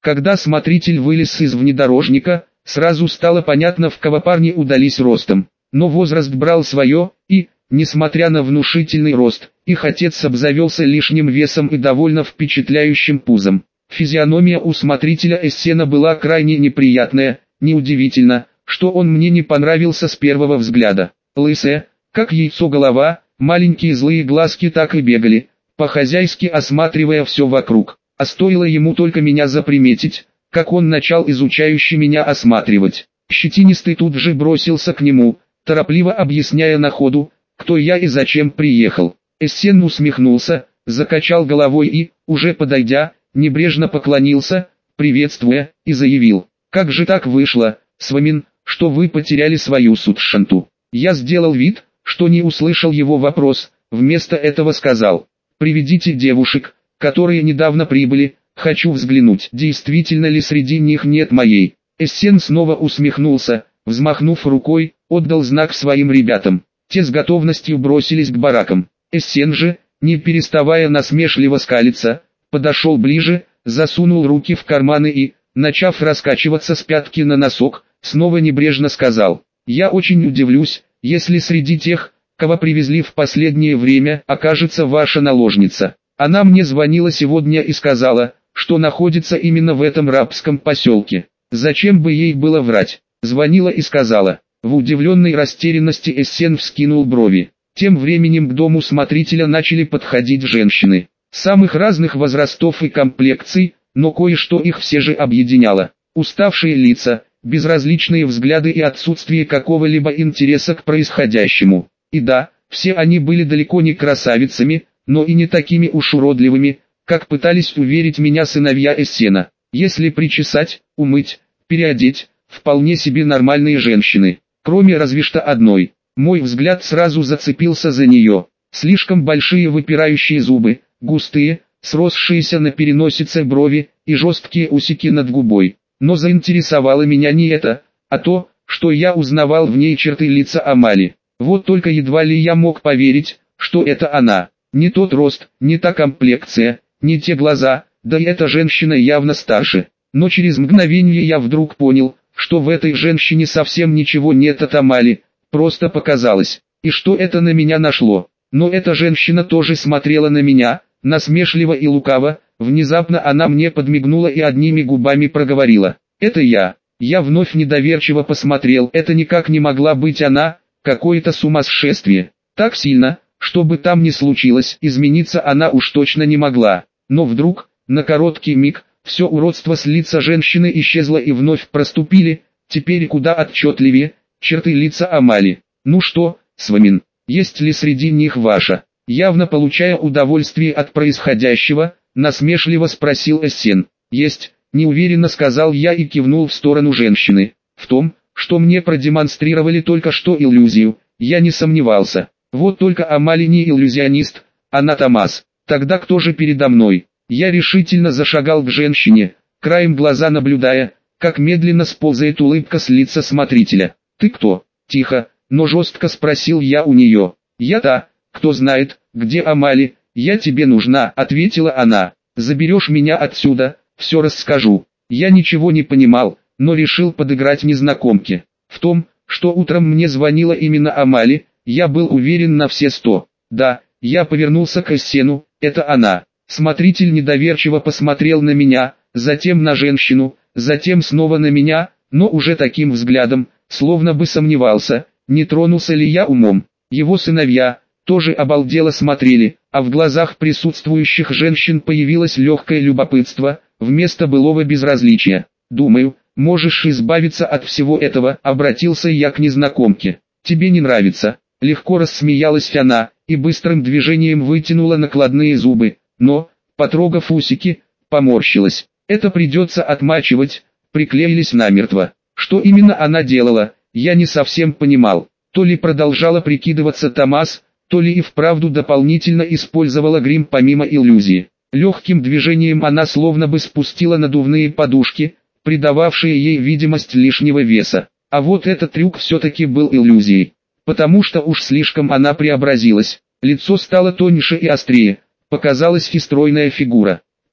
Когда смотритель вылез из внедорожника, сразу стало понятно, в кого парни удались ростом. Но возраст брал свое, и, несмотря на внушительный рост, их отец обзавелся лишним весом и довольно впечатляющим пузом. Физиономия у смотрителя Эссена была крайне неприятная, неудивительно, что он мне не понравился с первого взгляда. Лысая, как яйцо голова, маленькие злые глазки так и бегали, по-хозяйски осматривая все вокруг. А стоило ему только меня заприметить, как он начал изучающе меня осматривать. Щетинистый тут же бросился к нему, торопливо объясняя на ходу, кто я и зачем приехал. Эссен усмехнулся, закачал головой и, уже подойдя, небрежно поклонился, приветствуя, и заявил: «Как же так вышло, Свамин, что вы потеряли свою Судшанту?» Я сделал вид, что не услышал его вопрос, вместо этого сказал: «Приведите девушек, которые недавно прибыли, хочу взглянуть, действительно ли среди них нет моей». Эссен снова усмехнулся, взмахнув рукой, отдал знак своим ребятам. Те с готовностью бросились к баракам. Эссен же, не переставая насмешливо скалиться, подошел ближе, засунул руки в карманы и, начав раскачиваться с пятки на носок, снова небрежно сказал: «Я очень удивлюсь, если среди тех, кого привезли в последнее время, окажется ваша наложница. Она мне звонила сегодня и сказала, что находится именно в этом рабском поселке. Зачем бы ей было врать? Звонила и сказала». В удивленной растерянности Эссен вскинул брови. Тем временем к дому смотрителя начали подходить женщины. Самых разных возрастов и комплекций, но кое-что их все же объединяло. Уставшие лица, безразличные взгляды и отсутствие какого-либо интереса к происходящему. И да, все они были далеко не красавицами, но и не такими уж уродливыми, как пытались уверить меня сыновья Эссена. Если причесать, умыть, переодеть, вполне себе нормальные женщины. Кроме разве что одной. Мой взгляд сразу зацепился за нее. Слишком большие выпирающие зубы, густые, сросшиеся на переносице брови и жесткие усики над губой. Но заинтересовало меня не это, а то, что я узнавал в ней черты лица Амали. Вот только едва ли я мог поверить, что это она. Не тот рост, не та комплекция, не те глаза, да и эта женщина явно старше. Но через мгновение я вдруг понял, что в этой женщине совсем ничего нет от Амали, просто показалось. И что это на меня нашло. Но эта женщина тоже смотрела на меня, насмешливо и лукаво. Внезапно она мне подмигнула и одними губами проговорила: «Это я». Я вновь недоверчиво посмотрел, это никак не могла быть она, какое-то сумасшествие. Так сильно, что бы там ни случилось, измениться она уж точно не могла. Но вдруг, на короткий миг, все уродство с лица женщины исчезло и вновь проступили, теперь куда отчетливее, черты лица Амали. «Ну что, Свамин, есть ли среди них ваша?» Явно получая удовольствие от происходящего, насмешливо спросил Эссен. «Есть», неуверенно сказал я и кивнул в сторону женщины. В том, что мне продемонстрировали только что иллюзию, я не сомневался. Вот только Амали не иллюзионист, она Томас. Тогда кто же передо мной? Я решительно зашагал к женщине, краем глаза наблюдая, как медленно сползает улыбка с лица смотрителя. «Ты кто?» – тихо, но жестко спросил я у нее. «Я та, кто знает, где Амали, я тебе нужна», – ответила она. «Заберешь меня отсюда, все расскажу». Я ничего не понимал, но решил подыграть незнакомке. В том, что утром мне звонила именно Амали, я был уверен на все 100. Да, я повернулся к Эссену, это она. Смотритель недоверчиво посмотрел на меня, затем на женщину, затем снова на меня, но уже таким взглядом, словно бы сомневался, не тронулся ли я умом. Его сыновья тоже обалдело смотрели, а в глазах присутствующих женщин появилось легкое любопытство, вместо былого безразличия. «Думаю, можешь избавиться от всего этого», — обратился я к незнакомке. «Тебе не нравится?» Легко рассмеялась она, и быстрым движением вытянула накладные зубы, но, потрогав усики, поморщилась. «Это придется отмачивать», приклеились намертво. Что именно она делала, я не совсем понимал. То ли продолжала прикидываться Томас, то ли и вправду дополнительно использовала грим помимо иллюзии. Легким движением она словно бы спустила надувные подушки, придававшие ей видимость лишнего веса. А вот этот трюк все-таки был иллюзией. Потому что уж слишком она преобразилась. Лицо стало тоньше и острее, показалась и стройная фигура.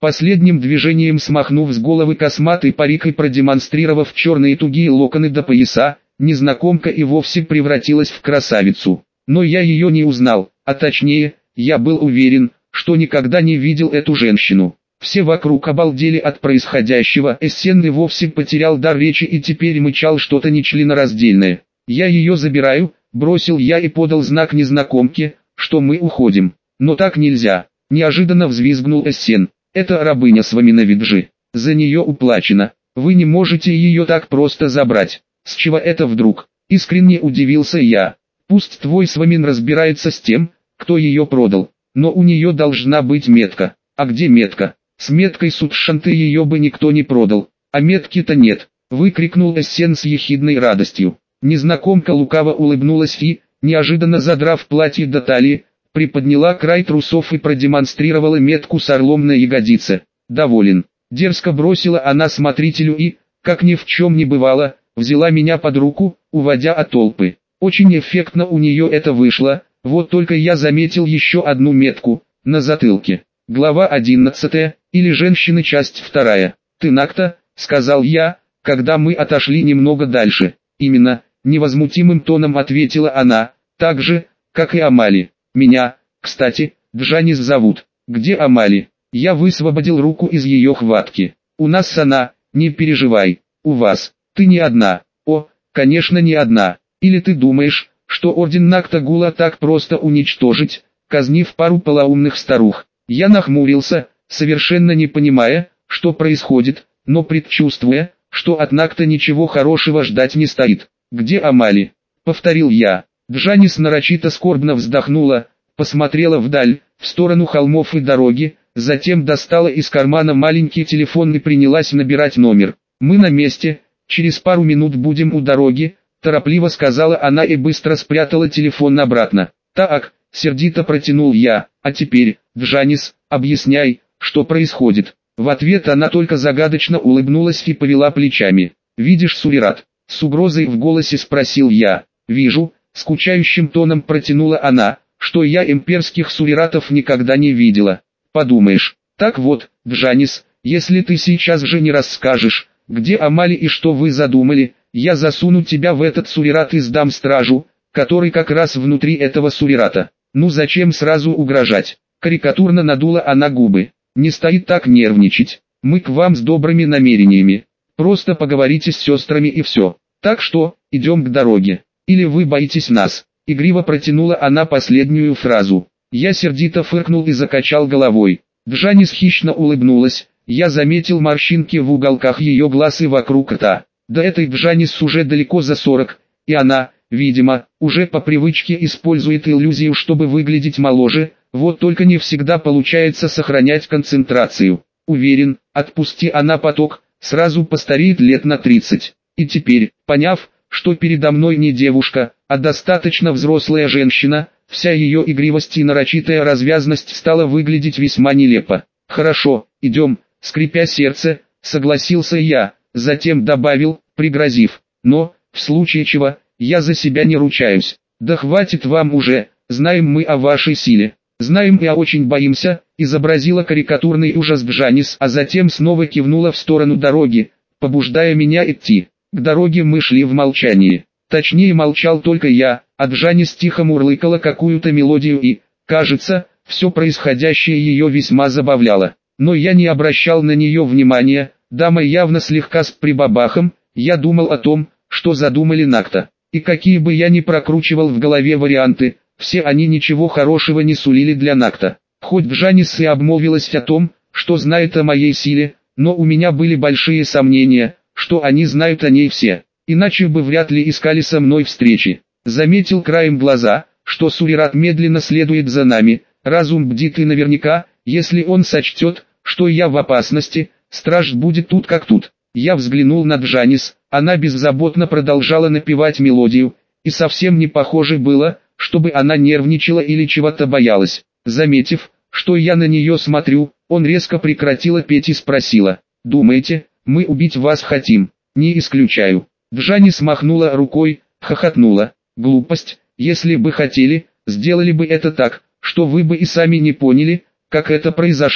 Последним движением смахнув с головы косматый парик и продемонстрировав черные тугие локоны до пояса, незнакомка и вовсе превратилась в красавицу. Но я ее не узнал, а точнее, я был уверен, что никогда не видел эту женщину. Все вокруг обалдели от происходящего, Эссен и вовсе потерял дар речи и теперь мычал что-то нечленораздельное. «Я ее забираю», — бросил я и подал знак незнакомке, что мы уходим. «Но так нельзя», — неожиданно взвизгнул Эссен. «Это рабыня Сваминовиджи. За нее уплачено. Вы не можете ее так просто забрать». «С чего это вдруг?» — искренне удивился я. «Пусть твой Свамин разбирается с тем, кто ее продал. Но у нее должна быть метка». «А где метка?» «С меткой Судшанты ее бы никто не продал. А метки-то нет», — выкрикнул Эссен с ехидной радостью. Незнакомка лукаво улыбнулась и, неожиданно задрав платье до талии, приподняла край трусов и продемонстрировала метку с орлом на ягодице. «Доволен». Дерзко бросила она смотрителю и, как ни в чем не бывало, взяла меня под руку, уводя от толпы. Очень эффектно у нее это вышло, вот только я заметил еще одну метку, на затылке. Глава 11, или женщины, часть 2. «Ты Накта», — сказал я, когда мы отошли немного дальше. «Именно», — невозмутимым тоном ответила она, так же, как и Амали. «Меня, кстати, Джанис зовут». «Где Амали?» Я высвободил руку из ее хватки. «У нас она, не переживай. У вас. Ты не одна». «О, конечно не одна. Или ты думаешь, что орден Нактагула так просто уничтожить, казнив пару полоумных старух?» Я нахмурился, совершенно не понимая, что происходит, но предчувствуя, что от Накта ничего хорошего ждать не стоит. «Где Амали?» — повторил я. Джанис нарочито скорбно вздохнула, посмотрела вдаль, в сторону холмов и дороги, затем достала из кармана маленький телефон и принялась набирать номер. «Мы на месте, через пару минут будем у дороги», — торопливо сказала она и быстро спрятала телефон обратно. «Так», — сердито протянул я, — «а теперь, Джанис, объясняй, что происходит». В ответ она только загадочно улыбнулась и повела плечами. «Видишь Сурират?» — с угрозой в голосе спросил я. «Вижу», — скучающим тоном протянула она, — «что я имперских Суриратов никогда не видела». «Подумаешь. Так вот, Джанис, если ты сейчас же не расскажешь, где Амали и что вы задумали, я засуну тебя в этот Сурират и сдам стражу, который как раз внутри этого Сурирата». «Ну зачем сразу угрожать?» Карикатурно надула она губы. «Не стоит так нервничать. Мы к вам с добрыми намерениями. Просто поговорите с сестрами и все. Так что, идем к дороге. Или вы боитесь нас?» Игриво протянула она последнюю фразу. Я сердито фыркнул и закачал головой. Джанис хищно улыбнулась. Я заметил морщинки в уголках ее глаз и вокруг рта. Да этой Джанис уже далеко за 40, и она, видимо, уже по привычке использует иллюзию, чтобы выглядеть моложе, вот только не всегда получается сохранять концентрацию. Уверен, отпусти она поток, сразу постареет лет на 30. И теперь, поняв, что передо мной не девушка, а достаточно взрослая женщина, вся ее игривость и нарочитая развязность стала выглядеть весьма нелепо. «Хорошо, идем», — скрипя сердце, согласился я, затем добавил, пригрозив: «но, в случае чего, я за себя не ручаюсь». «Да хватит вам уже, знаем мы о вашей силе». «Знаем и очень боимся», — изобразила карикатурный ужас Джанис, а затем снова кивнула в сторону дороги, побуждая меня идти. К дороге мы шли в молчании. Точнее, молчал только я, а Джанис тихо мурлыкала какую-то мелодию и, кажется, все происходящее ее весьма забавляло. Но я не обращал на нее внимания, дама явно слегка с прибабахом. Я думал о том, что задумали Накта. И какие бы я ни прокручивал в голове варианты, все они ничего хорошего не сулили для Накта. Хоть Джанис и обмолвилась о том, что знает о моей силе, но у меня были большие сомнения, что они знают о ней все. Иначе бы вряд ли искали со мной встречи. Заметил краем глаза, что Сурират медленно следует за нами. Разум бдит и наверняка, если он сочтет, что я в опасности, страж будет тут как тут. Я взглянул на Джанис, она беззаботно продолжала напевать мелодию, и совсем не похоже было, чтобы она нервничала или чего-то боялась. Заметив, что я на нее смотрю, он резко прекратила петь и спросила: «Думаете, мы убить вас хотим?» «Не исключаю». Джанис махнула рукой, хохотнула. «Глупость, если бы хотели, сделали бы это так, что вы бы и сами не поняли, как это произошло».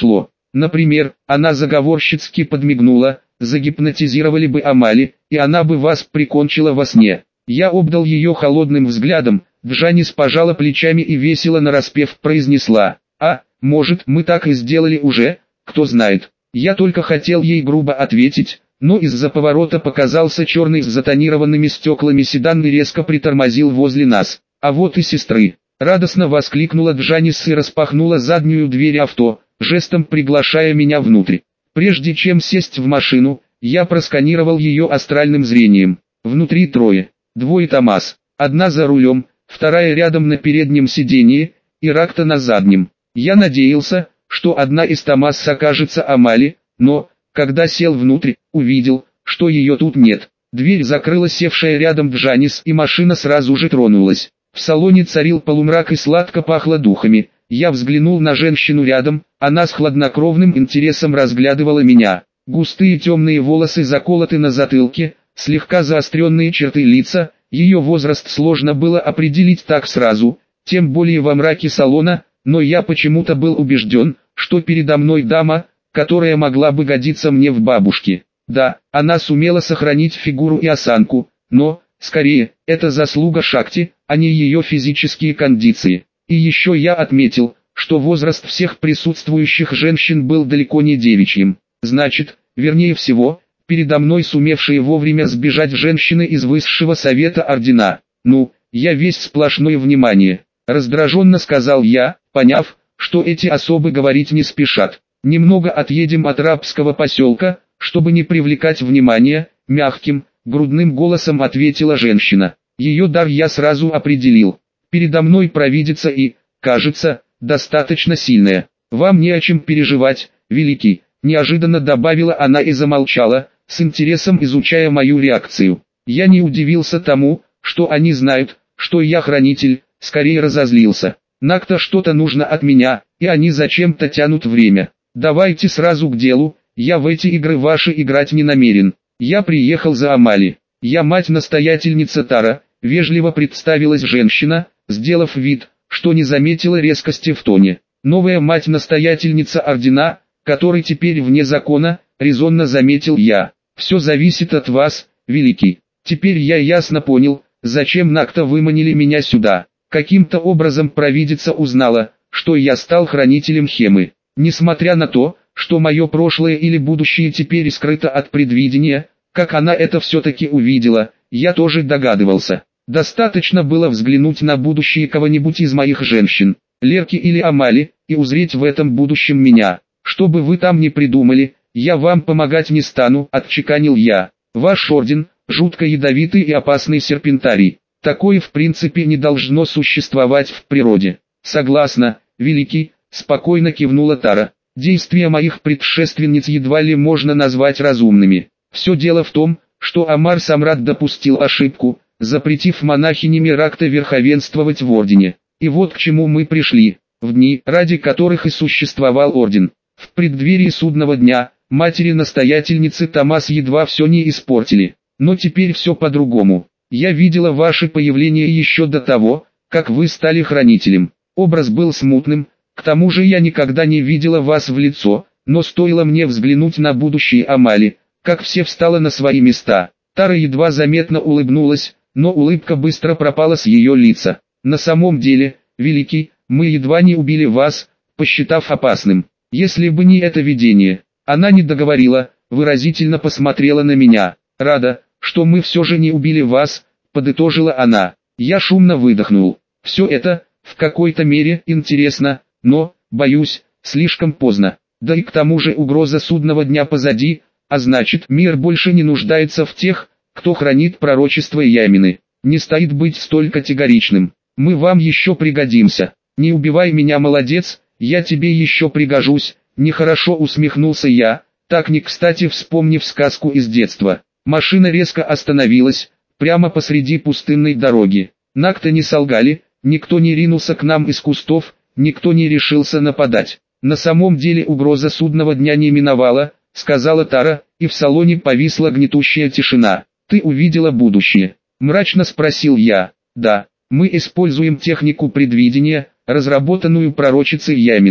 Например, она заговорщицки подмигнула, загипнотизировали бы Амали, и она бы вас прикончила во сне. Я обдал ее холодным взглядом, Джанис пожала плечами и весело нараспев произнесла: «А, может, мы так и сделали уже, кто знает». Я только хотел ей грубо ответить, но из-за поворота показался черный с затонированными стеклами седан и резко притормозил возле нас. «А вот и сестры!» — радостно воскликнула Джанис и распахнула заднюю дверь авто, жестом приглашая меня внутрь. Прежде чем сесть в машину, я просканировал ее астральным зрением. Внутри трое. Двое Томас. Одна за рулем, вторая рядом на переднем сиденье, и Ракта на заднем. Я надеялся, что одна из Томас окажется Амали, но, когда сел внутрь, увидел, что ее тут нет. Дверь закрыла севшая рядом Джанис, и машина сразу же тронулась. В салоне царил полумрак и сладко пахло духами. Я взглянул на женщину рядом, она с хладнокровным интересом разглядывала меня. Густые темные волосы заколоты на затылке, слегка заостренные черты лица, ее возраст сложно было определить так сразу, тем более во мраке салона, но я почему-то был убежден, что передо мной дама, которая могла бы годиться мне в бабушке. Да, она сумела сохранить фигуру и осанку, но, скорее, это заслуга Шакти, а не ее физические кондиции. И еще я отметил, что возраст всех присутствующих женщин был далеко не девичьим. Значит, вернее всего, передо мной сумевшие вовремя сбежать женщины из высшего совета ордена. Ну, я весь сплошное внимание. Раздраженно сказал я, поняв, что эти особы говорить не спешат. Немного отъедем от рабского поселка, чтобы не привлекать внимания, мягким, грудным голосом ответила женщина. Ее дар я сразу определил. Передо мной провидица и, кажется, достаточно сильная. Вам не о чем переживать, великий, неожиданно добавила она и замолчала, с интересом изучая мою реакцию. Я не удивился тому, что они знают, что я хранитель, скорее разозлился. Накта что-то нужно от меня, и они зачем-то тянут время. Давайте сразу к делу, я в эти игры ваши играть не намерен. Я приехал за Амали. Я мать-настоятельница Тара, вежливо представилась женщина, сделав вид, что не заметила резкости в тоне. Новая мать-настоятельница ордена, который теперь вне закона, резонно заметил я. Все зависит от вас, великий. Теперь я ясно понял, зачем Накта выманили меня сюда. Каким-то образом провидица узнала, что я стал хранителем Хемы. Несмотря на то, что мое прошлое или будущее теперь скрыто от предвидения, как она это все-таки увидела, я тоже догадывался. Достаточно было взглянуть на будущее кого-нибудь из моих женщин, Лерки или Амали, и узреть в этом будущем меня. Что бы вы там ни придумали, я вам помогать не стану, отчеканил я. Ваш орден, жутко ядовитый и опасный серпентарий. Такое в принципе не должно существовать в природе. Согласна, великий, спокойно кивнула Тара. Действия моих предшественниц едва ли можно назвать разумными. Все дело в том, что Амар Самрат допустил ошибку, запретив монахине Ракта верховенствовать в ордене. И вот к чему мы пришли, в дни, ради которых и существовал орден. В преддверии судного дня, матери-настоятельницы Томас едва все не испортили. Но теперь все по-другому. Я видела ваше появление еще до того, как вы стали хранителем. Образ был смутным, к тому же я никогда не видела вас в лицо, но стоило мне взглянуть на будущее Амали, как все встало на свои места. Тара едва заметно улыбнулась, но улыбка быстро пропала с ее лица. На самом деле, великий, мы едва не убили вас, посчитав опасным. Если бы не это видение. Она не договорила, выразительно посмотрела на меня. Рада, что мы все же не убили вас, подытожила она. Я шумно выдохнул. Все это, в какой-то мере, интересно, но, боюсь, слишком поздно. Да и к тому же угроза судного дня позади, а значит, мир больше не нуждается в тех, кто хранит пророчество Ямины. Не стоит быть столь категоричным. Мы вам еще пригодимся. Не убивай меня, молодец, я тебе еще пригожусь. Нехорошо усмехнулся я, так не кстати вспомнив сказку из детства. Машина резко остановилась, прямо посреди пустынной дороги. Накта не солгали, никто не ринулся к нам из кустов, никто не решился нападать. На самом деле угроза судного дня не миновала, сказала Тара, и в салоне повисла гнетущая тишина. Ты увидела будущее? Мрачно спросил я. Да, мы используем технику предвидения, разработанную пророчицей Яминой.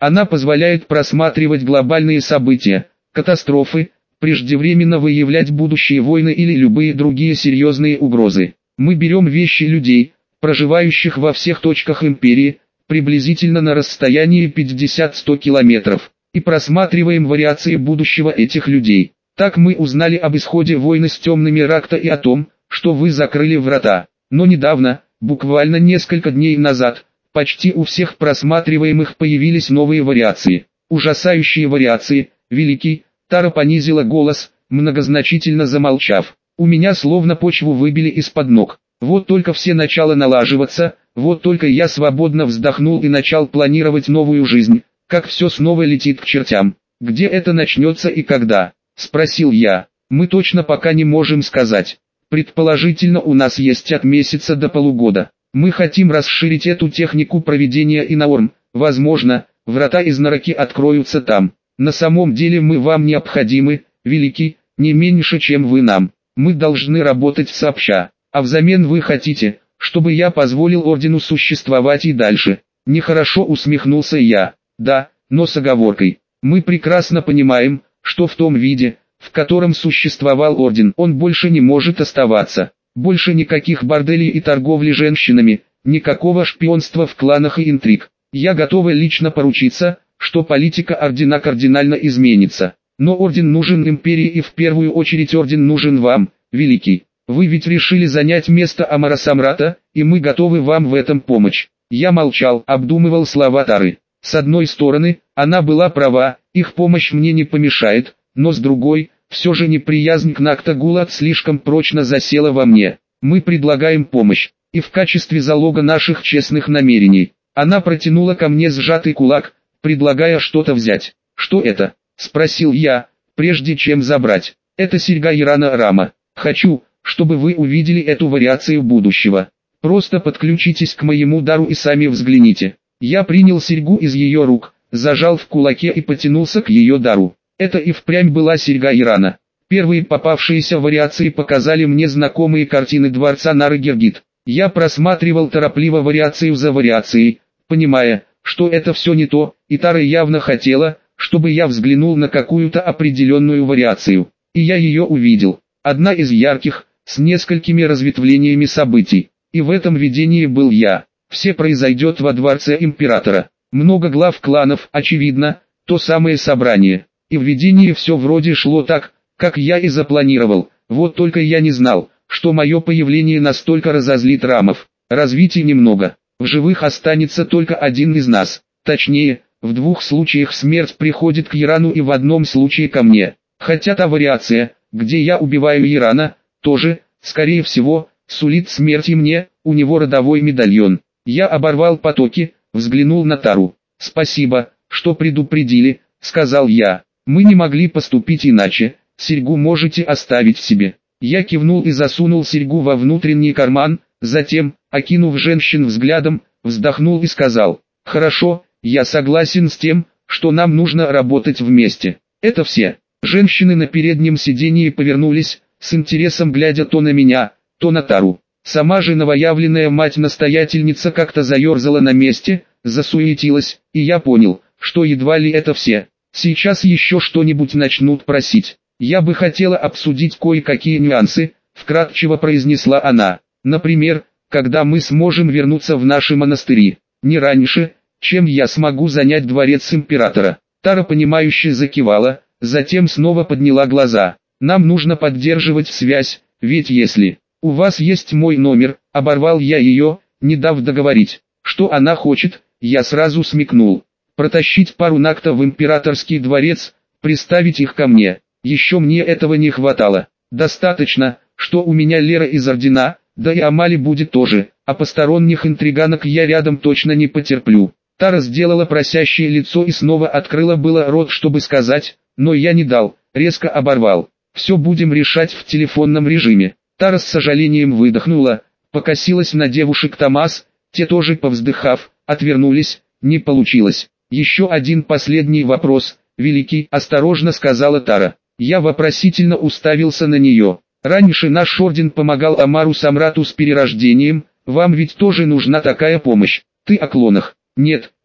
Она позволяет просматривать глобальные события, катастрофы, преждевременно выявлять будущие войны или любые другие серьезные угрозы. Мы берем вещи людей, проживающих во всех точках империи, приблизительно на расстоянии 50-100 километров, и просматриваем вариации будущего этих людей. Так мы узнали об исходе войны с темными Ракта и о том, что вы закрыли врата. Но недавно, буквально несколько дней назад, почти у всех просматриваемых появились новые вариации. Ужасающие вариации, Великий. Тара понизила голос, многозначительно замолчав. У меня словно почву выбили из-под ног. Вот только все начало налаживаться, вот только я свободно вздохнул и начал планировать новую жизнь, как все снова летит к чертям. Где это начнется и когда? Спросил я. Мы точно пока не можем сказать. Предположительно у нас есть от месяца до полугода. Мы хотим расширить эту технику проведения Инаорм. Возможно, врата из Нараки откроются там. На самом деле мы вам необходимы, Великий, не меньше чем вы нам. Мы должны работать сообща. А взамен вы хотите, чтобы я позволил Ордену существовать и дальше. Нехорошо усмехнулся я. Да, но с оговоркой. Мы прекрасно понимаем, что в том виде, в котором существовал Орден, он больше не может оставаться. Больше никаких борделей и торговли женщинами, никакого шпионства в кланах и интриг. Я готова лично поручиться, что политика Ордена кардинально изменится. Но Орден нужен Империи и в первую очередь Орден нужен вам, Великий. Вы ведь решили занять место Амара Самрата, и мы готовы вам в этом помочь. Я молчал, обдумывал слова Тары. С одной стороны, она была права, их помощь мне не помешает, но с другой, все же неприязнь к Нактагулат слишком прочно засела во мне. Мы предлагаем помощь, и в качестве залога наших честных намерений. Она протянула ко мне сжатый кулак, предлагая что-то взять. «Что это?» – спросил я, прежде чем забрать. «Это серьга Ирана Рама. Хочу, чтобы вы увидели эту вариацию будущего. Просто подключитесь к моему дару и сами взгляните». Я принял серьгу из ее рук, зажал в кулаке и потянулся к ее дару. Это и впрямь была серьга Ирана. Первые попавшиеся вариации показали мне знакомые картины дворца Нары-Гергит. Я просматривал торопливо вариацию за вариацией, понимая, что это все не то, и Тара явно хотела, чтобы я взглянул на какую-то определенную вариацию. И я ее увидел. Одна из ярких, с несколькими разветвлениями событий. И в этом видении был я. Все произойдет во дворце императора. Много глав кланов, очевидно, то самое собрание. И в видении все вроде шло так, как я и запланировал. Вот только я не знал, что мое появление настолько разозлит Рамов. Развития немного. В живых останется только один из нас. Точнее, в двух случаях смерть приходит к Ирану и в одном случае ко мне. Хотя та вариация, где я убиваю Ирана, тоже, скорее всего, сулит смерти мне, у него родовой медальон. Я оборвал потоки, взглянул на Тару. «Спасибо, что предупредили», — сказал я. «Мы не могли поступить иначе, серьгу можете оставить себе». Я кивнул и засунул серьгу во внутренний карман, затем, окинув женщин взглядом, вздохнул и сказал: «Хорошо, я согласен с тем, что нам нужно работать вместе». «Это все». Женщины на переднем сидении повернулись, с интересом глядя то на меня, то на Тару. Сама же новоявленная мать-настоятельница как-то заерзала на месте, засуетилась, и я понял, что едва ли это все. Сейчас еще что-нибудь начнут просить. «Я бы хотела обсудить кое-какие нюансы», — вкратчиво произнесла она. «Например, когда мы сможем вернуться в наши монастыри. Не раньше, чем я смогу занять дворец императора». Тара понимающе закивала, затем снова подняла глаза. «Нам нужно поддерживать связь, ведь если у вас есть мой номер», — оборвал я ее, не дав договорить. Что она хочет, я сразу смекнул. Протащить пару Накта в императорский дворец, приставить их ко мне. Еще мне этого не хватало. Достаточно, что у меня Лера из Ордена, да и Амали будет тоже, а посторонних интриганок я рядом точно не потерплю. Тара сделала просящее лицо и снова открыла было рот, чтобы сказать, но я не дал, резко оборвал. «Все будем решать в телефонном режиме». Тара с сожалением выдохнула, покосилась на девушек Томас, те тоже повздыхав, отвернулись, не получилось. «Еще один последний вопрос, Великий», — осторожно сказала Тара. Я вопросительно уставился на нее. «Раньше наш орден помогал Амару Самрату с перерождением, вам ведь тоже нужна такая помощь». «Ты о клонах?» «Нет,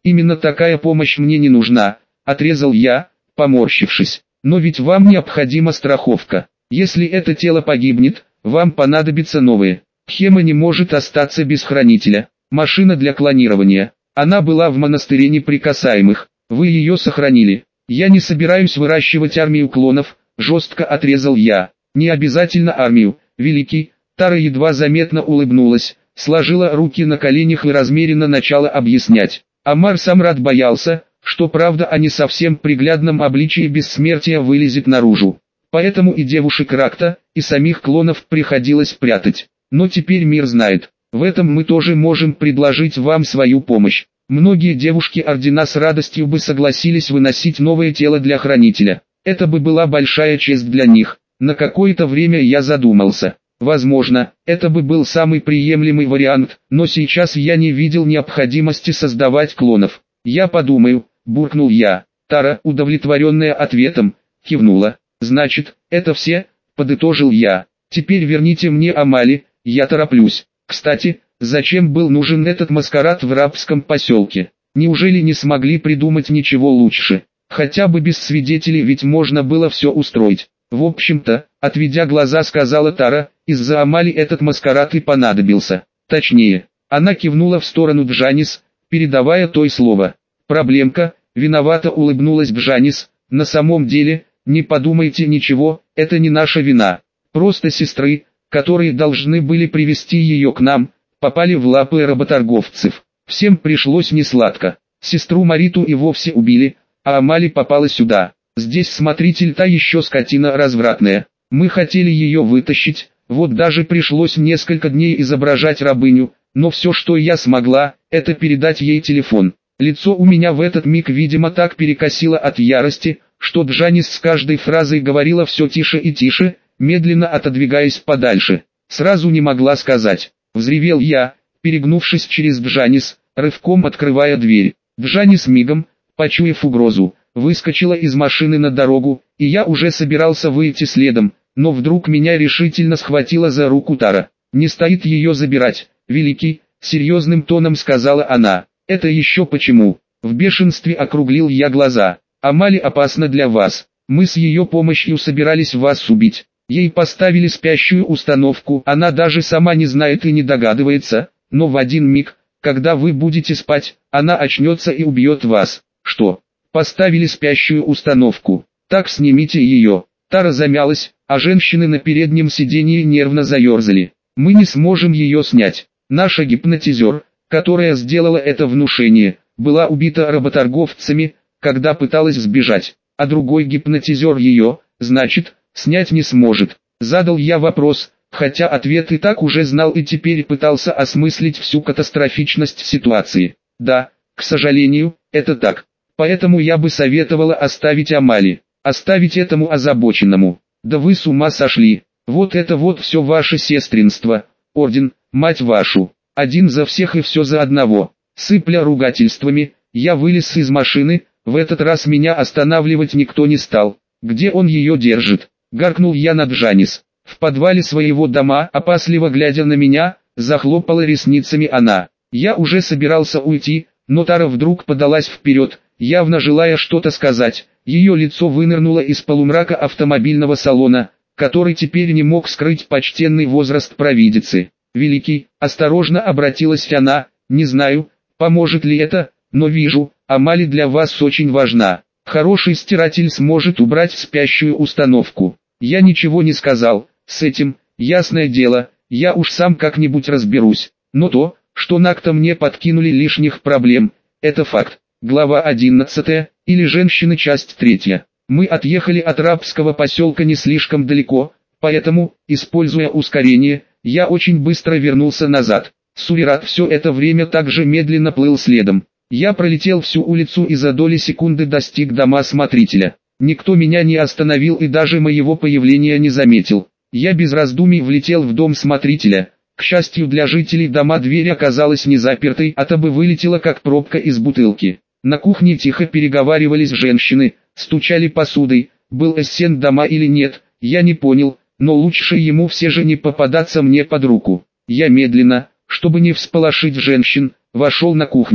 Именно такая помощь мне не нужна, отрезал я, поморщившись. Но ведь вам необходима страховка. Если это тело погибнет, вам понадобится новое. Хема не может остаться без хранителя. Машина для клонирования. Она была в монастыре неприкасаемых. Вы ее сохранили. Я не собираюсь выращивать армию клонов, жестко отрезал я. Не обязательно армию, великий. Тара едва заметно улыбнулась, сложила руки на коленях и размеренно начала объяснять. Амар Самрат боялся, что правда о не совсем приглядном обличии бессмертия вылезет наружу. Поэтому и девушек Ракта, и самих клонов приходилось прятать. Но теперь мир знает. В этом мы тоже можем предложить вам свою помощь. Многие девушки Ордена с радостью бы согласились выносить новое тело для хранителя. Это бы была большая честь для них. На какое-то время я задумался. Возможно, это бы был самый приемлемый вариант, но сейчас я не видел необходимости создавать клонов. Я подумаю, буркнул я. Тара, удовлетворенная ответом, кивнула. Значит, это все, подытожил я. Теперь верните мне Амали, я тороплюсь. Кстати, зачем был нужен этот маскарад в рабском поселке? Неужели не смогли придумать ничего лучше? Хотя бы без свидетелей ведь можно было все устроить. В общем-то, отведя глаза, сказала Тара, из-за Амали этот маскарад и понадобился. Точнее, она кивнула в сторону Джанис, передавая той слово. Проблемка, виновато улыбнулась Джанис, на самом деле, не подумайте ничего, это не наша вина. Просто сестры, которые должны были привести ее к нам, попали в лапы работорговцев. Всем пришлось несладко. Сестру Мариту и вовсе убили, а Амали попала сюда. Здесь смотритель та еще скотина развратная. Мы хотели ее вытащить, вот даже пришлось несколько дней изображать рабыню, но все, что я смогла, это передать ей телефон. Лицо у меня в этот миг, видимо, так перекосило от ярости, что Джанис с каждой фразой говорила все тише и тише, медленно отодвигаясь подальше. Сразу не могла сказать. Взревел я, перегнувшись через Джанис, рывком открывая дверь. Джанис мигом, почуяв угрозу, выскочила из машины на дорогу, и я уже собирался выйти следом, но вдруг меня решительно схватила за руку Тара. «Не стоит ее забирать, великий», — серьезным тоном сказала она. «Это еще почему?» В бешенстве округлил я глаза. «Амали опасна для вас. Мы с ее помощью собирались вас убить. Ей поставили спящую установку, она даже сама не знает и не догадывается, но в один миг, когда вы будете спать, она очнется и убьет вас». «Что? Поставили спящую установку? Так снимите ее». Тара замялась, а женщины на переднем сиденье нервно заерзали. «Мы не сможем ее снять. Наша гипнотизер, которая сделала это внушение, была убита работорговцами, когда пыталась сбежать, а другой гипнотизер ее, значит, снять не сможет». Задал я вопрос, хотя ответ и так уже знал и теперь пытался осмыслить всю катастрофичность ситуации. «Да, к сожалению, это так. Поэтому я бы советовала оставить Амали. Оставить этому озабоченному. Да вы с ума сошли. Вот это вот все ваше сестринство. Орден, мать вашу. Один за всех и все за одного». Сыпля ругательствами, я вылез из машины, в этот раз меня останавливать никто не стал. «Где он ее держит?» — гаркнул я на Джанис. «В подвале своего дома», опасливо глядя на меня, захлопала ресницами она. Я уже собирался уйти, но Тара вдруг подалась вперед, явно желая что-то сказать. Ее лицо вынырнуло из полумрака автомобильного салона, который теперь не мог скрыть почтенный возраст провидицы. «Великий», — осторожно обратилась она, — «не знаю, поможет ли это, но вижу, Амали для вас очень важна. Хороший стиратель сможет убрать спящую установку». Я ничего не сказал, с этим, ясное дело, я уж сам как-нибудь разберусь, но то, что Накта мне подкинули лишних проблем, это факт. Глава 11, или женщины, часть 3. Мы отъехали от рабского поселка не слишком далеко, поэтому, используя ускорение, я очень быстро вернулся назад. Сурират все это время также медленно плыл следом. Я пролетел всю улицу и за доли секунды достиг дома смотрителя. Никто меня не остановил и даже моего появления не заметил. Я без раздумий влетел в дом смотрителя. К счастью для жителей дома, дверь оказалась не запертой, а то бы вылетела как пробка из бутылки. На кухне тихо переговаривались женщины, стучали посудой. Был Эссен дома или нет, я не понял, но лучше ему все же не попадаться мне под руку. Я медленно, чтобы не всполошить женщин, вошел на кухню.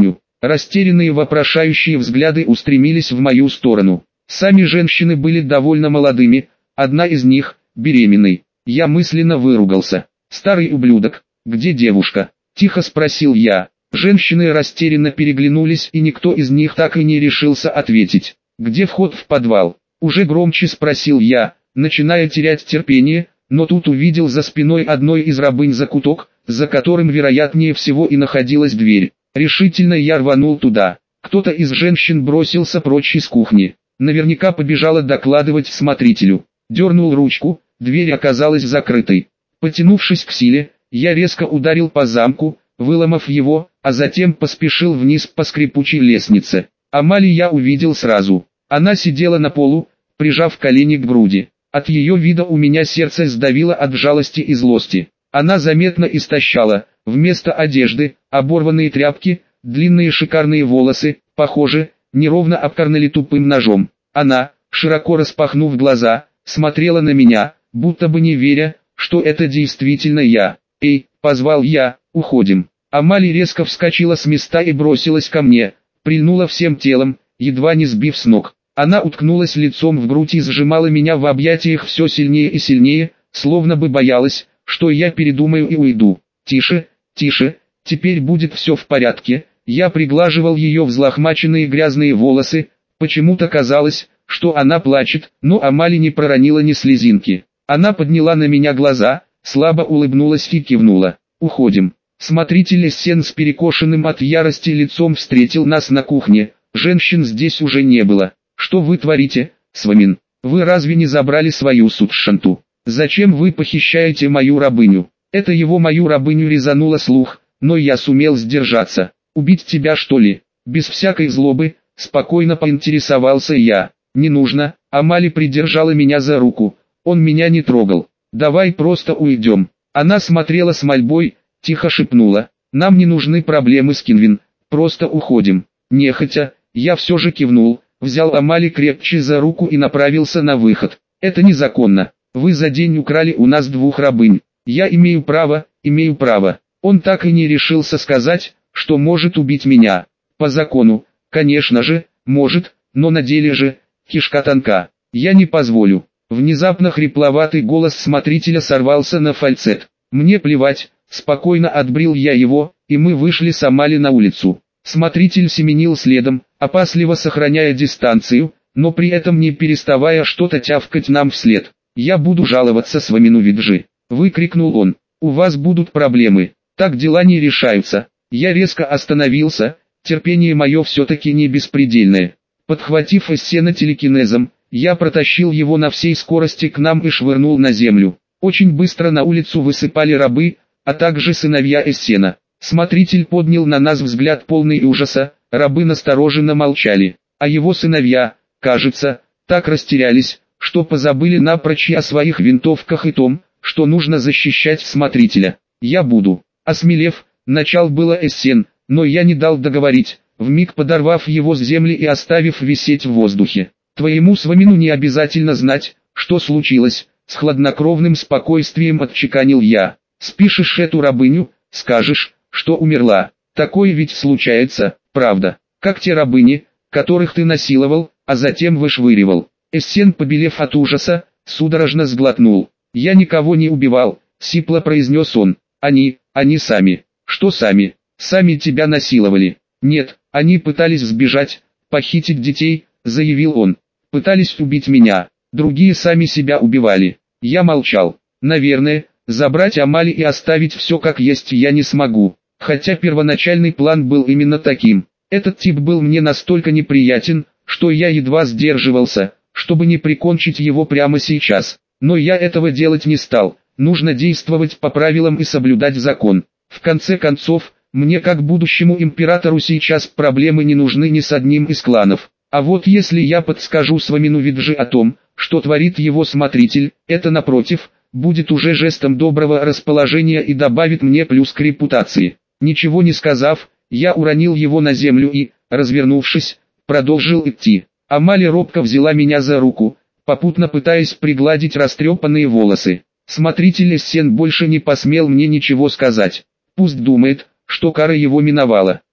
Растерянные вопрошающие взгляды устремились в мою сторону. Сами женщины были довольно молодыми, одна из них – беременной. Я мысленно выругался. «Старый ублюдок, где девушка?» – тихо спросил я. Женщины растерянно переглянулись, и никто из них так и не решился ответить. «Где вход в подвал?» – уже громче спросил я, начиная терять терпение, но тут увидел за спиной одной из рабынь закуток, за которым вероятнее всего и находилась дверь. Решительно я рванул туда. Кто-то из женщин бросился прочь из кухни. Наверняка побежала докладывать смотрителю. Дернул ручку, дверь оказалась закрытой. Потянувшись к силе, я резко ударил по замку, выломав его, а затем поспешил вниз по скрипучей лестнице. Амали я увидел сразу. Она сидела на полу, прижав колени к груди. От ее вида у меня сердце сдавило от жалости и злости. Она заметно истощала, вместо одежды, оборванные тряпки, длинные шикарные волосы, похоже, неровно обкорнали тупым ножом. Она, широко распахнув глаза, смотрела на меня, будто бы не веря, что это действительно я. «Эй!» – позвал я, «уходим». Амали резко вскочила с места и бросилась ко мне, прильнула всем телом, едва не сбив с ног. Она уткнулась лицом в грудь и сжимала меня в объятиях все сильнее и сильнее, словно бы боялась, что я передумаю и уйду. «Тише, тише, теперь будет все в порядке». Я приглаживал ее взлохмаченные грязные волосы, почему-то казалось, что она плачет, но Амали не проронила ни слезинки. Она подняла на меня глаза, слабо улыбнулась и кивнула. «Уходим». Смотритель Эссен с перекошенным от ярости лицом встретил нас на кухне. Женщин здесь уже не было. «Что вы творите, Свамин? Вы разве не забрали свою Сутшанту? Зачем вы похищаете мою рабыню?» Это его мою рабыню резануло слух, но я сумел сдержаться. «Убить тебя, что ли?» Без всякой злобы, спокойно поинтересовался я. «Не нужно», Амали придержала меня за руку. «Он меня не трогал. Давай просто уйдем». Она смотрела с мольбой, тихо шепнула. «Нам не нужны проблемы с Кинвин, просто уходим». Нехотя, я все же кивнул, взял Амали крепче за руку и направился на выход. «Это незаконно. Вы за день украли у нас 2 рабынь. Я имею право, имею право». Он так и не решился сказать, что может убить меня. По закону, конечно же, может, но на деле же, кишка тонка. Я не позволю. Внезапно хрипловатый голос смотрителя сорвался на фальцет. «Мне плевать», спокойно отбрил я его, и мы вышли с Амали на улицу. Смотритель семенил следом, опасливо сохраняя дистанцию, но при этом не переставая что-то тявкать нам вслед. «Я буду жаловаться Свамину Виджи», выкрикнул он. «У вас будут проблемы. Так дела не решаются». Я резко остановился, терпение мое все-таки не беспредельное. Подхватив Эссена телекинезом, я протащил его на всей скорости к нам и швырнул на землю. Очень быстро на улицу высыпали рабы, а также сыновья Эссена. Смотритель поднял на нас взгляд полный ужаса, рабы настороженно молчали, а его сыновья, кажется, так растерялись, что позабыли напрочь о своих винтовках и том, что нужно защищать смотрителя. «Я буду». Осмелев, начал было Эссен, но я не дал договорить, вмиг подорвав его с земли и оставив висеть в воздухе. «Твоему Свамину не обязательно знать, что случилось», с хладнокровным спокойствием отчеканил я. «Спишешь эту рабыню, скажешь, что умерла. Такое ведь случается, правда, как те рабыни, которых ты насиловал, а затем вышвыривал». Эссен, побелев от ужаса, судорожно сглотнул. «Я никого не убивал», сипло произнес он. Они сами». «Что сами?» «Сами тебя насиловали». «Нет, они пытались сбежать, похитить детей», заявил он. «Пытались убить меня. Другие сами себя убивали». Я молчал. Наверное, забрать Амали и оставить все как есть я не смогу. Хотя первоначальный план был именно таким. Этот тип был мне настолько неприятен, что я едва сдерживался, чтобы не прикончить его прямо сейчас. Но я этого делать не стал. Нужно действовать по правилам и соблюдать закон. В конце концов, мне как будущему императору сейчас проблемы не нужны ни с одним из кланов. А вот если я подскажу Свамину Виджи о том, что творит его смотритель, это напротив, будет уже жестом доброго расположения и добавит мне плюс к репутации. Ничего не сказав, я уронил его на землю и, развернувшись, продолжил идти. Амали робко взяла меня за руку, попутно пытаясь пригладить растрепанные волосы. Смотритель Эссен больше не посмел мне ничего сказать. Пусть думает, что кара его миновала.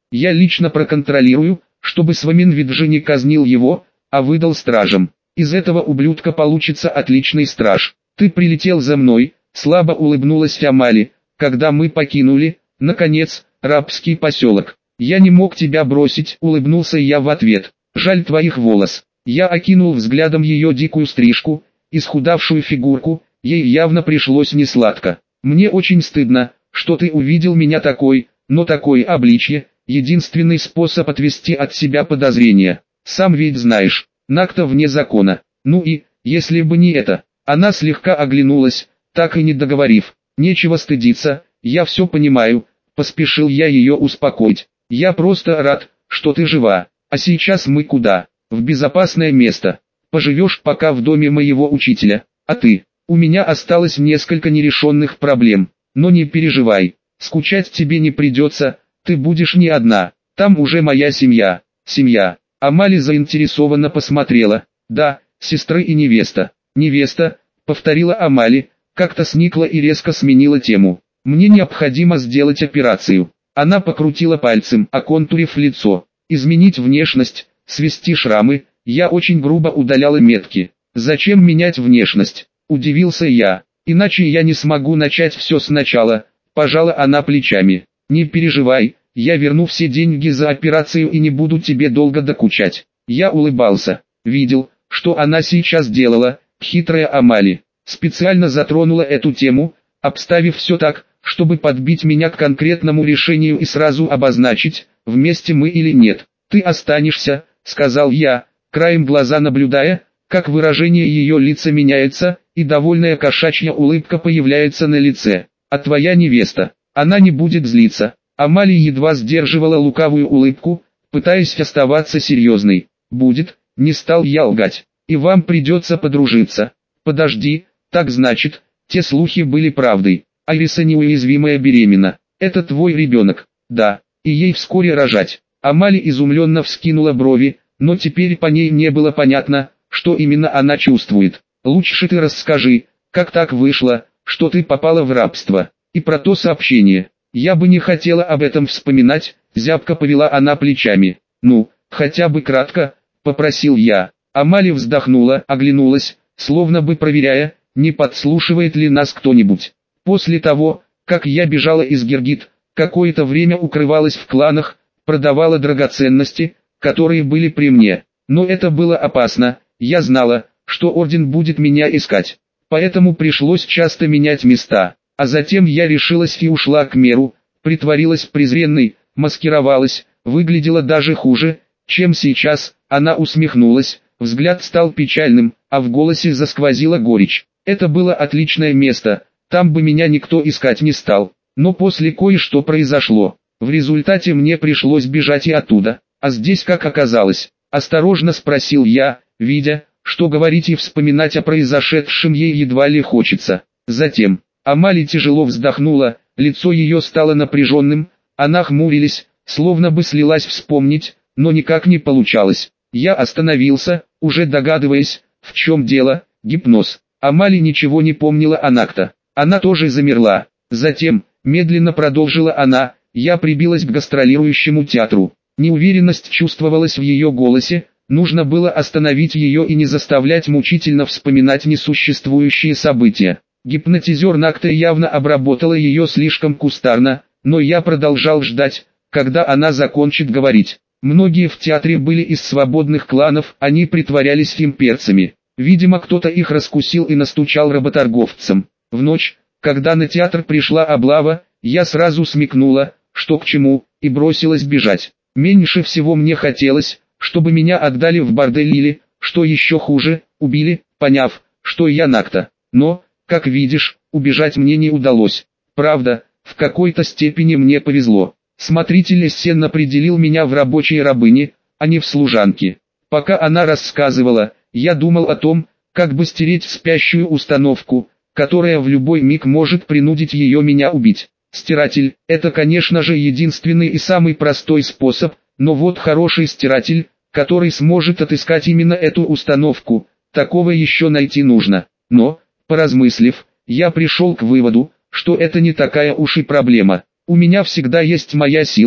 Я лично проконтролирую, чтобы Сваменвиджи не казнил его, а выдал стражам. Из этого ублюдка получится отличный страж. Ты прилетел за мной, слабо улыбнулась Амали, когда мы покинули, наконец, рабский поселок. Я не мог тебя бросить, улыбнулся я в ответ. Жаль твоих волос. Я окинул взглядом ее дикую стрижку, исхудавшую фигурку, ей явно пришлось несладко. Мне очень стыдно, что ты увидел меня такой, но такое обличье — единственный способ отвести от себя подозрения. Сам ведь знаешь, Накта вне закона. Ну и, если бы не это, она слегка оглянулась, так и не договорив. Нечего стыдиться, я все понимаю, поспешил я ее успокоить. Я просто рад, что ты жива. А сейчас мы куда? В безопасное место. Поживешь пока в доме моего учителя. А ты? У меня осталось несколько нерешенных проблем. Но не переживай, скучать тебе не придется, ты будешь не одна. Там уже моя семья. Семья. Амали заинтересованно посмотрела. Да, сестры и невеста. Невеста, повторила Амали, как-то сникла и резко сменила тему. Мне необходимо сделать операцию. Она покрутила пальцем, оконтурив лицо. Изменить внешность, свести шрамы. Я очень грубо удаляла метки. Зачем менять внешность? Удивился я. Иначе я не смогу начать все сначала. Пожала она плечами. Не переживай, я верну все деньги за операцию и не буду тебе долго докучать. Я улыбался. Видел, что она сейчас делала, хитрая Амали. Специально затронула эту тему, обставив все так, чтобы подбить меня к конкретному решению и сразу обозначить, вместе мы или нет. Ты останешься, сказал я, краем глаза наблюдая, как выражение ее лица меняется, и довольная кошачья улыбка появляется на лице. А твоя невеста, она не будет злиться. Амали едва сдерживала лукавую улыбку, пытаясь оставаться серьезной. Будет, не стал я лгать. И вам придется подружиться. Подожди, так значит, те слухи были правдой. Айриса неуязвимая беременна. Это твой ребенок. Да, и ей вскоре рожать. Амали изумленно вскинула брови, но теперь по ней не было понятно, что именно она чувствует. Лучше ты расскажи, как так вышло, что ты попала в рабство, и про то сообщение. Я бы не хотела об этом вспоминать, зябко повела она плечами. Ну, хотя бы кратко, попросил я. Амали вздохнула, оглянулась, словно бы проверяя, не подслушивает ли нас кто-нибудь. После того, как я бежала из Гиргит, какое-то время укрывалась в кланах, продавала драгоценности, которые были при мне. Но это было опасно, я знала, что орден будет меня искать. Поэтому пришлось часто менять места. А затем я решилась и ушла к Меру, притворилась презренной, маскировалась, выглядела даже хуже, чем сейчас. Она усмехнулась, взгляд стал печальным, а в голосе засквозила горечь. Это было отличное место, там бы меня никто искать не стал. Но после кое-что произошло. В результате мне пришлось бежать и оттуда. А здесь как оказалось? Осторожно спросил я, видя, что говорить и вспоминать о произошедшем ей едва ли хочется. Затем, Амали тяжело вздохнула, лицо ее стало напряженным, она хмурилась, словно бы слилась вспомнить, но никак не получалось. Я остановился, уже догадываясь, в чем дело, гипноз. Амали ничего не помнила о Накта. Она тоже замерла. Затем, медленно продолжила она, я прибилась к гастролирующему театру. Неуверенность чувствовалась в ее голосе, нужно было остановить ее и не заставлять мучительно вспоминать несуществующие события. Гипнотизер Накта явно обработала ее слишком кустарно, но я продолжал ждать, когда она закончит говорить. Многие в театре были из свободных кланов, они притворялись имперцами. Видимо, кто-то их раскусил и настучал работорговцам. В ночь, когда на театр пришла облава, я сразу смекнула, что к чему, и бросилась бежать. Меньше всего мне хотелось, чтобы меня отдали в бордель или, что еще хуже, убили, поняв, что я Накта. Но, как видишь, убежать мне не удалось. Правда, в какой-то степени мне повезло. Смотритель Эссен определил меня в рабочей рабыне, а не в служанке. Пока она рассказывала, я думал о том, как бы стереть спящую установку, которая в любой миг может принудить ее меня убить. Стиратель – это, конечно же, единственный и самый простой способ, но вот хороший стиратель, который сможет отыскать именно эту установку, такого еще найти нужно. Но, поразмыслив, я пришел к выводу, что это не такая уж и проблема. У меня всегда есть моя сила,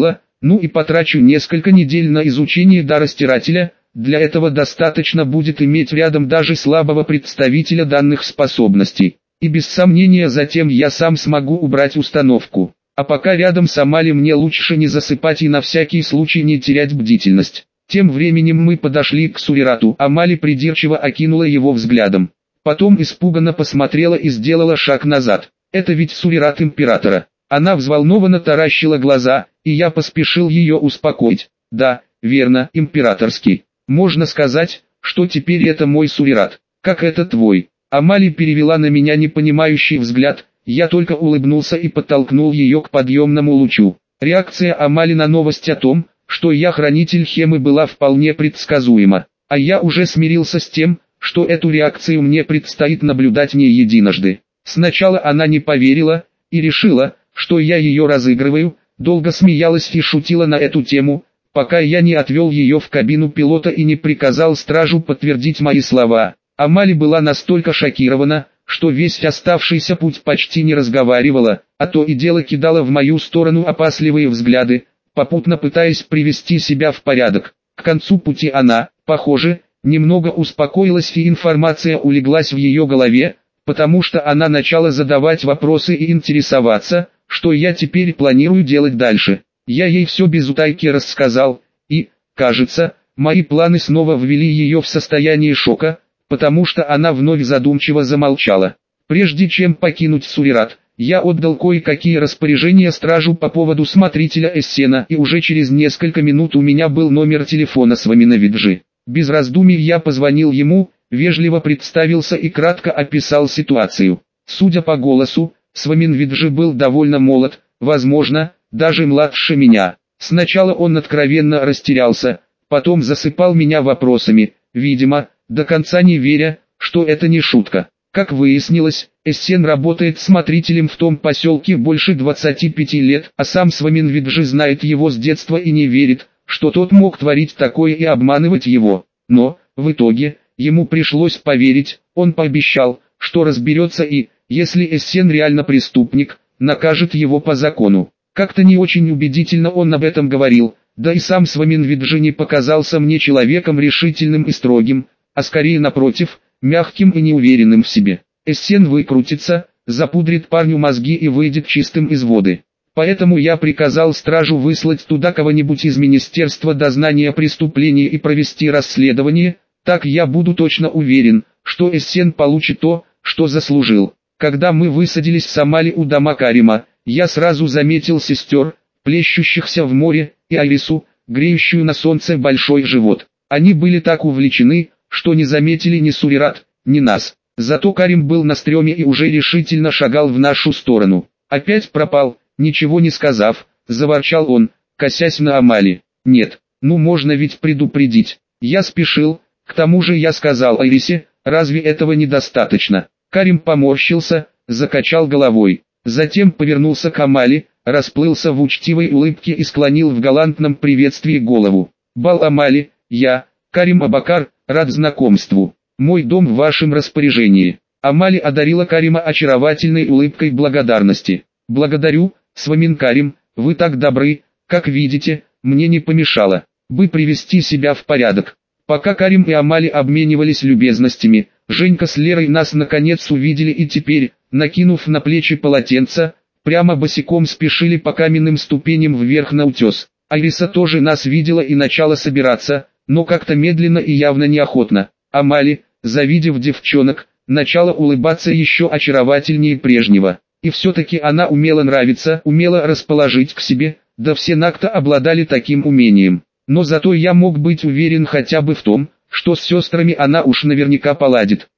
Ну и потрачу несколько недель на изучение дара стирателя, для этого достаточно будет иметь рядом даже слабого представителя данных способностей. И без сомнения затем я сам смогу убрать установку. А пока рядом с Амали мне лучше не засыпать и на всякий случай не терять бдительность. Тем временем мы подошли к Сурирату. Амали придирчиво окинула его взглядом. Потом испуганно посмотрела и сделала шаг назад. Это ведь Сурират императора. Она взволнованно таращила глаза, и я поспешил ее успокоить. Да, верно, императорский. Можно сказать, что теперь это мой Сурират. Как это твой? Амали перевела на меня непонимающий взгляд. Я только улыбнулся и подтолкнул ее к подъемному лучу. Реакция Амали на новость о том, что я хранитель Хемы, была вполне предсказуема. А я уже смирился с тем, что эту реакцию мне предстоит наблюдать не единожды. Сначала она не поверила и решила, что я ее разыгрываю, долго смеялась и шутила на эту тему, пока я не отвел ее в кабину пилота и не приказал стражу подтвердить мои слова. Амали была настолько шокирована, что весь оставшийся путь почти не разговаривала, а то и дело кидала в мою сторону опасливые взгляды, попутно пытаясь привести себя в порядок. К концу пути она, похоже, немного успокоилась и информация улеглась в ее голове, потому что она начала задавать вопросы и интересоваться, что я теперь планирую делать дальше. Я ей все без утайки рассказал, и, кажется, мои планы снова ввели ее в состояние шока, потому что она вновь задумчиво замолчала. Прежде чем покинуть Сурират, я отдал кое-какие распоряжения стражу по поводу смотрителя Эссена, и уже через несколько минут у меня был номер телефона Сваминовиджи. Без раздумий я позвонил ему, вежливо представился и кратко описал ситуацию. Судя по голосу, Сваминовиджи был довольно молод, возможно, даже младше меня. Сначала он откровенно растерялся, потом засыпал меня вопросами, видимо, до конца не веря, что это не шутка. Как выяснилось, Эссен работает смотрителем в том поселке больше 25 лет, а сам Сваминовиджи знает его с детства и не верит, что тот мог творить такое и обманывать его. Но, в итоге, ему пришлось поверить, он пообещал, что разберется и, если Эссен реально преступник, накажет его по закону. Как-то не очень убедительно он об этом говорил, да и сам Сваминовиджи не показался мне человеком решительным и строгим, а скорее напротив, мягким и неуверенным в себе. Эссен выкрутится, запудрит парню мозги и выйдет чистым из воды. Поэтому я приказал стражу выслать туда кого-нибудь из Министерства дознания преступлений и провести расследование, так я буду точно уверен, что Эссен получит то, что заслужил. Когда мы высадились с Амали у дома Карима, я сразу заметил сестер, плещущихся в море, и Айрису, греющую на солнце большой живот. Они были так увлечены, что не заметили ни Сурират, ни нас. Зато Карим был на стреме и уже решительно шагал в нашу сторону. «Опять пропал, ничего не сказав», — заворчал он, косясь на Амали. «Нет, ну можно ведь предупредить. Я спешил, к тому же я сказал Айрисе, разве этого недостаточно?» Карим поморщился, закачал головой. Затем повернулся к Амали, расплылся в учтивой улыбке и склонил в галантном приветствии голову. «Бал Амали, я, Карим Абакар, рад знакомству. Мой дом в вашем распоряжении». Амали одарила Карима очаровательной улыбкой благодарности. «Благодарю, Свамин Карим, вы так добры, как видите, мне не помешало бы привести себя в порядок». Пока Карим и Амали обменивались любезностями, Женька с Лерой нас наконец увидели и теперь, накинув на плечи полотенца, прямо босиком спешили по каменным ступеням вверх на утес. Айриса тоже нас видела и начала собираться, но как-то медленно и явно неохотно. Амали, завидев девчонок, начала улыбаться еще очаровательнее прежнего. И все-таки она умела нравиться, умела расположить к себе, да все Накта обладали таким умением. Но зато я мог быть уверен хотя бы в том, что с сестрами она уж наверняка поладит.